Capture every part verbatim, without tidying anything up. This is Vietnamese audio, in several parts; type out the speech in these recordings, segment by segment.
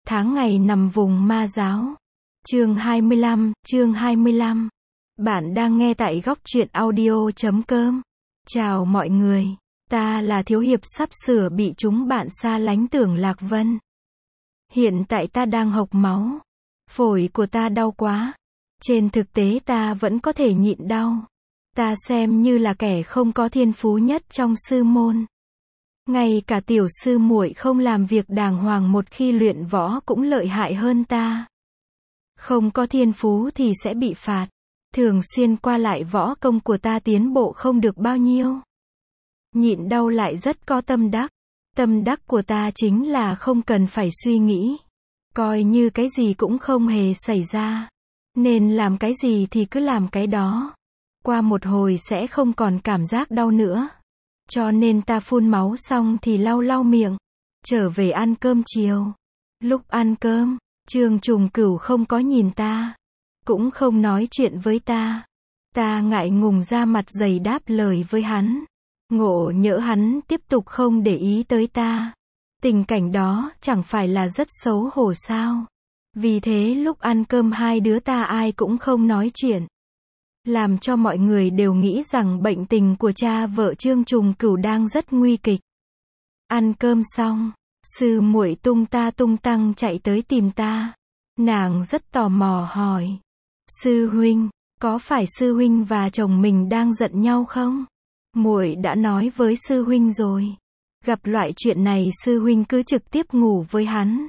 Tháng ngày nằm vùng ma giáo. Chương hai mươi lăm, chương hai mươi lăm. Bạn đang nghe tại góc truyện audio chấm com. Chào mọi người, ta là Thiếu Hiệp sắp sửa bị chúng bạn xa lánh Tưởng Lạc Vân. Hiện tại ta đang hộc máu. Phổi của ta đau quá. Trên thực tế ta vẫn có thể nhịn đau. Ta xem như là kẻ không có thiên phú nhất trong sư môn. Ngay cả tiểu sư muội không làm việc đàng hoàng một khi luyện võ cũng lợi hại hơn ta. Không có thiên phú thì sẽ bị phạt. Thường xuyên qua lại võ công của ta tiến bộ không được bao nhiêu. Nhịn đau lại rất có tâm đắc. Tâm đắc của ta chính là không cần phải suy nghĩ. Coi như cái gì cũng không hề xảy ra. Nên làm cái gì thì cứ làm cái đó. Qua một hồi sẽ không còn cảm giác đau nữa. Cho nên ta phun máu xong thì lau lau miệng. Trở về ăn cơm chiều. Lúc ăn cơm, Trương Trùng Cửu không có nhìn ta. Cũng không nói chuyện với ta. Ta ngại ngùng ra mặt dày đáp lời với hắn. Ngộ nhỡ hắn tiếp tục không để ý tới ta. Tình cảnh đó chẳng phải là rất xấu hổ sao. Vì thế lúc ăn cơm hai đứa ta ai cũng không nói chuyện. Làm cho mọi người đều nghĩ rằng bệnh tình của cha vợ Trương Trùng Cửu đang rất nguy kịch. Ăn cơm xong, sư muội tung ta tung tăng chạy tới tìm ta. Nàng rất tò mò hỏi. Sư huynh, có phải sư huynh và chồng mình đang giận nhau không? Muội đã nói với sư huynh rồi. Gặp loại chuyện này sư huynh cứ trực tiếp ngủ với hắn.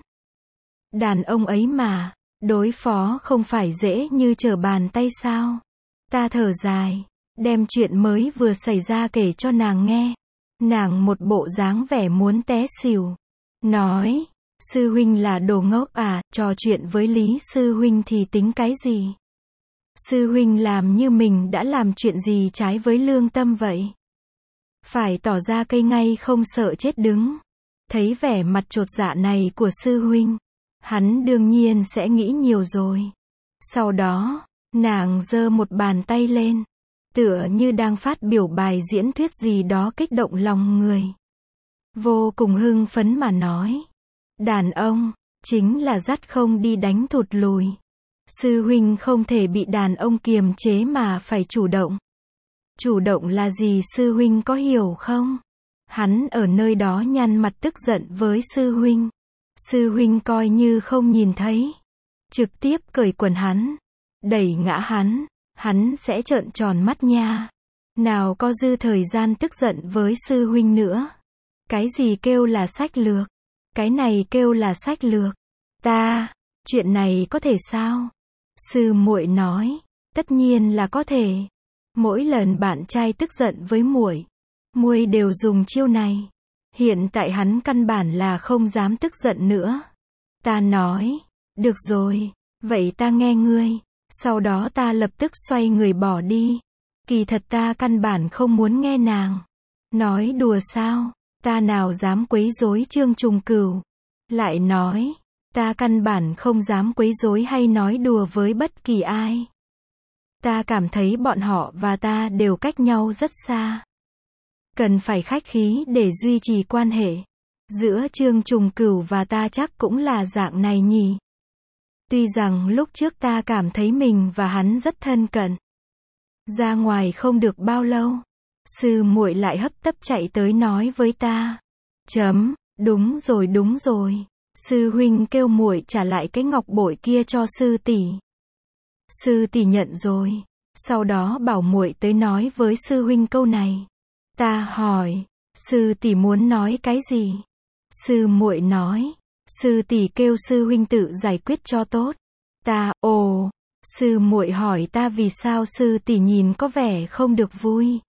Đàn ông ấy mà, đối phó không phải dễ như trở bàn tay sao? Ta thở dài, đem chuyện mới vừa xảy ra kể cho nàng nghe. Nàng một bộ dáng vẻ muốn té xỉu. Nói, sư huynh là đồ ngốc à, trò chuyện với Lý sư huynh thì tính cái gì? Sư huynh làm như mình đã làm chuyện gì trái với lương tâm vậy? Phải tỏ ra cây ngay không sợ chết đứng. Thấy vẻ mặt chột dạ này của sư huynh, hắn đương nhiên sẽ nghĩ nhiều rồi. Sau đó, nàng giơ một bàn tay lên, tựa như đang phát biểu bài diễn thuyết gì đó kích động lòng người. Vô cùng hưng phấn mà nói. Đàn ông, chính là dắt không đi đánh thụt lùi. Sư huynh không thể bị đàn ông kiềm chế mà phải chủ động. Chủ động là gì sư huynh có hiểu không? Hắn ở nơi đó nhăn mặt tức giận với sư huynh. Sư huynh coi như không nhìn thấy. Trực tiếp cởi quần hắn. Đẩy ngã hắn. Hắn sẽ trợn tròn mắt nha. Nào có dư thời gian tức giận với sư huynh nữa. Cái gì kêu là sách lược? Cái này kêu là sách lược. Ta, chuyện này có thể sao? Sư muội nói, tất nhiên là có thể. Mỗi lần bạn trai tức giận với muội, muội đều dùng chiêu này. Hiện tại hắn căn bản là không dám tức giận nữa. Ta nói, được rồi, vậy ta nghe ngươi. Sau đó ta lập tức xoay người bỏ đi. Kỳ thật ta căn bản không muốn nghe nàng. Nói đùa sao? Ta nào dám quấy rối Trương Trùng Cửu. Lại nói, ta căn bản không dám quấy rối hay nói đùa với bất kỳ ai. Ta cảm thấy bọn họ và ta đều cách nhau rất xa. Cần phải khách khí để duy trì quan hệ. Giữa Trương Trùng Cửu và ta chắc cũng là dạng này nhỉ. Tuy rằng lúc trước ta cảm thấy mình và hắn rất thân cận. Ra ngoài không được bao lâu, sư muội lại hấp tấp chạy tới nói với ta. Chấm, đúng rồi đúng rồi. Sư huynh kêu muội trả lại cái ngọc bội kia cho sư tỷ. Sư tỷ nhận rồi. Sau đó bảo muội tới nói với sư huynh câu này. Ta hỏi, sư tỷ muốn nói cái gì? Sư muội nói, sư tỷ kêu sư huynh tự giải quyết cho tốt. Ta, ồ, sư muội hỏi ta vì sao sư tỷ nhìn có vẻ không được vui.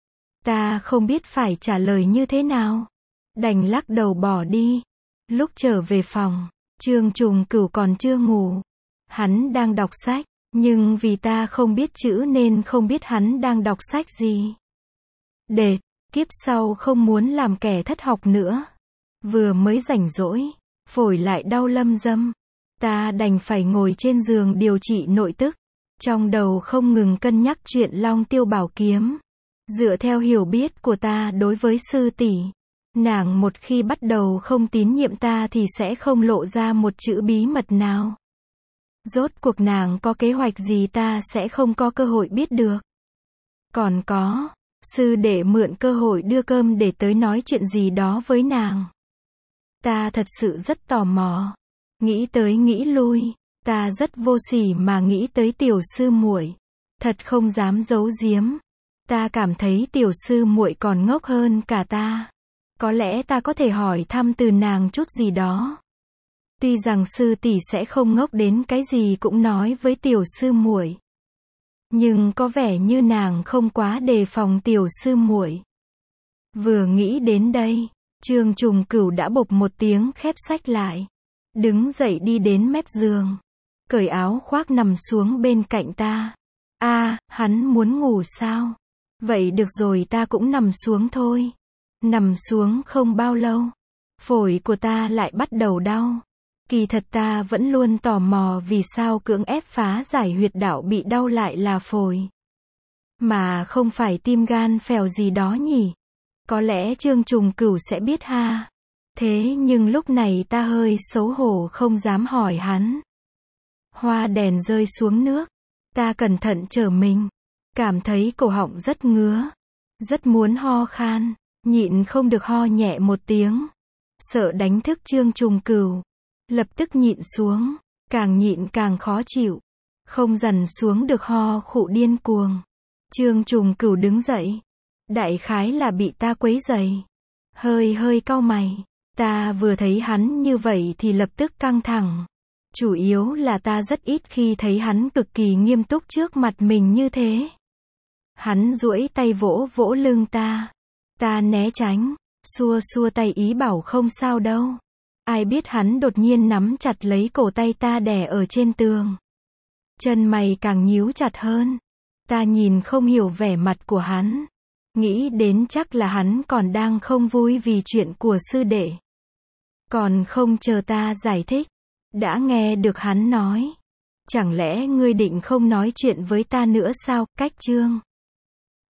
Ta không biết phải trả lời như thế nào. Đành lắc đầu bỏ đi. Lúc trở về phòng, Trương Trùng Cửu còn chưa ngủ. Hắn đang đọc sách, nhưng vì ta không biết chữ nên không biết hắn đang đọc sách gì. Đệt, kiếp sau không muốn làm kẻ thất học nữa. Vừa mới rảnh rỗi, phổi lại đau lâm dâm. Ta đành phải ngồi trên giường điều trị nội tức. Trong đầu không ngừng cân nhắc chuyện Long Tiêu Bảo Kiếm. Dựa theo hiểu biết của ta đối với sư tỷ, Nàng một khi bắt đầu không tín nhiệm ta thì sẽ không lộ ra một chữ bí mật nào. Rốt cuộc nàng có kế hoạch gì ta sẽ không có cơ hội biết được. Còn có, sư đệ mượn cơ hội đưa cơm để tới nói chuyện gì đó với nàng. Ta thật sự rất tò mò. Nghĩ tới nghĩ lui, ta rất vô sỉ mà nghĩ tới tiểu sư muội. Thật không dám giấu giếm. Ta cảm thấy tiểu sư muội còn ngốc hơn cả ta. Có lẽ ta có thể hỏi thăm từ nàng chút gì đó. Tuy rằng sư tỷ sẽ không ngốc đến cái gì cũng nói với tiểu sư muội. Nhưng có vẻ như nàng không quá đề phòng tiểu sư muội. Vừa nghĩ đến đây, Trương Trùng Cửu đã bộp một tiếng khép sách lại. Đứng dậy đi đến mép giường. Cởi áo khoác nằm xuống bên cạnh ta. A, à, hắn muốn ngủ sao? Vậy được rồi ta cũng nằm xuống thôi. Nằm xuống không bao lâu. Phổi của ta lại bắt đầu đau. Kỳ thật ta vẫn luôn tò mò vì sao cưỡng ép phá giải huyệt đạo bị đau lại là phổi. Mà không phải tim gan phèo gì đó nhỉ? Có lẽ Trương Trùng Cửu sẽ biết ha. Thế nhưng lúc này ta hơi xấu hổ không dám hỏi hắn. Hoa đèn rơi xuống nước. Ta cẩn thận trở mình. Cảm thấy cổ họng rất ngứa. Rất muốn ho khan. Nhịn không được ho nhẹ một tiếng. Sợ đánh thức Trương Trùng Cửu. Lập tức nhịn xuống. Càng nhịn càng khó chịu. Không dằn xuống được ho khụ điên cuồng. Trương Trùng Cửu đứng dậy. Đại khái là bị ta quấy rầy. Hơi hơi cau mày. Ta vừa thấy hắn như vậy thì lập tức căng thẳng. Chủ yếu là ta rất ít khi thấy hắn cực kỳ nghiêm túc trước mặt mình như thế. Hắn duỗi tay vỗ vỗ lưng ta. Ta né tránh, xua xua tay ý bảo không sao đâu. Ai biết hắn đột nhiên nắm chặt lấy cổ tay ta đè ở trên tường. Chân mày càng nhíu chặt hơn. Ta nhìn không hiểu vẻ mặt của hắn. Nghĩ đến chắc là hắn còn đang không vui vì chuyện của sư đệ. Còn không chờ ta giải thích. Đã nghe được hắn nói. Chẳng lẽ ngươi định không nói chuyện với ta nữa sao, Cách Trương?